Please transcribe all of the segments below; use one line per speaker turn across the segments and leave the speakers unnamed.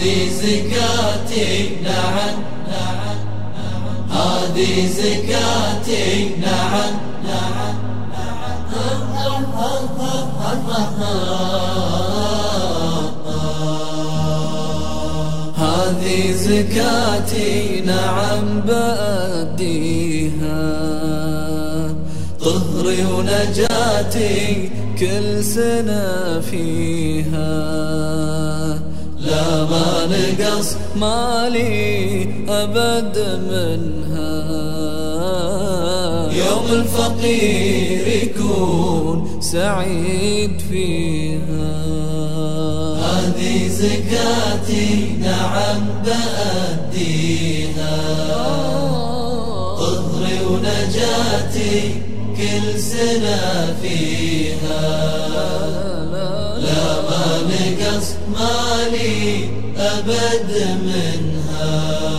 هذه زكاتي نعم، هذه زكاتي نعم، هذه زكاتي نعم بأديها، طهري ونجاتي كل سنة فيها، لا ما نقص مالي أبد منها، يوم الفقير يكون سعيد فيها. هذه زكاتي نعم بأديها، طهري ونجاتي كل سنة فيها، لا ما نقص مالي أبد منها،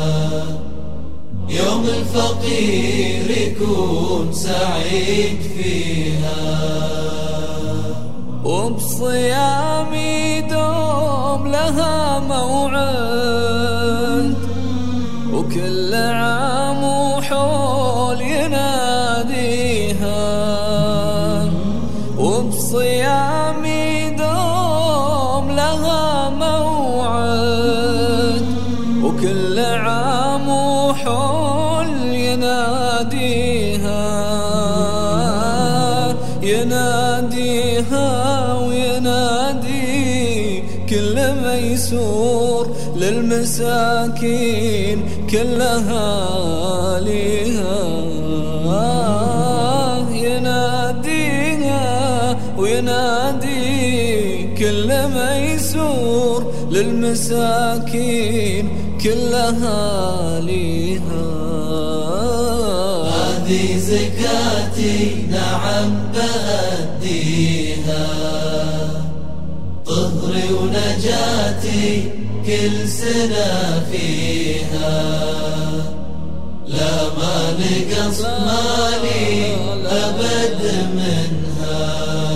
يوم الفقير يكون سعيد فيها. وبصيامي دوم لها موعد، وكل عام وحول يناديها، وبصيامي دوم لها موعد، وكل عام وحول يناديها، يناديها وينادي كل ميسور للمساكين كلها ليها، يناديها وينادي كل ميسور للمساكين كلها ليها. هذه زكاتي نعم بأديها، طهري ونجاتي كل سنة فيها، لا ما نقص مالي أبد منها،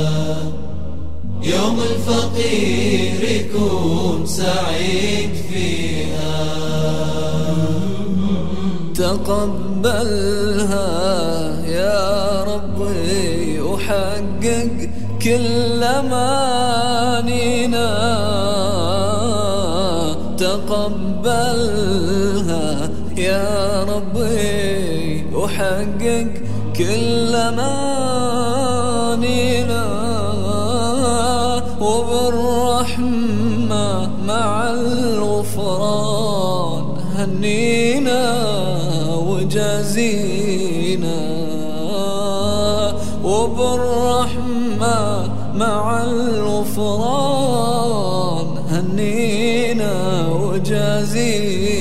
يوم الفقير يكون سعيد فيها. تقبلها يا ربي وحقق كل أمانينا، تقبلها يا ربي وحقق كل أمانينا، وبالرحمة مع الغفران هنينا وجازينا، وبالرحمة مع الغفران هنينا وجازينا.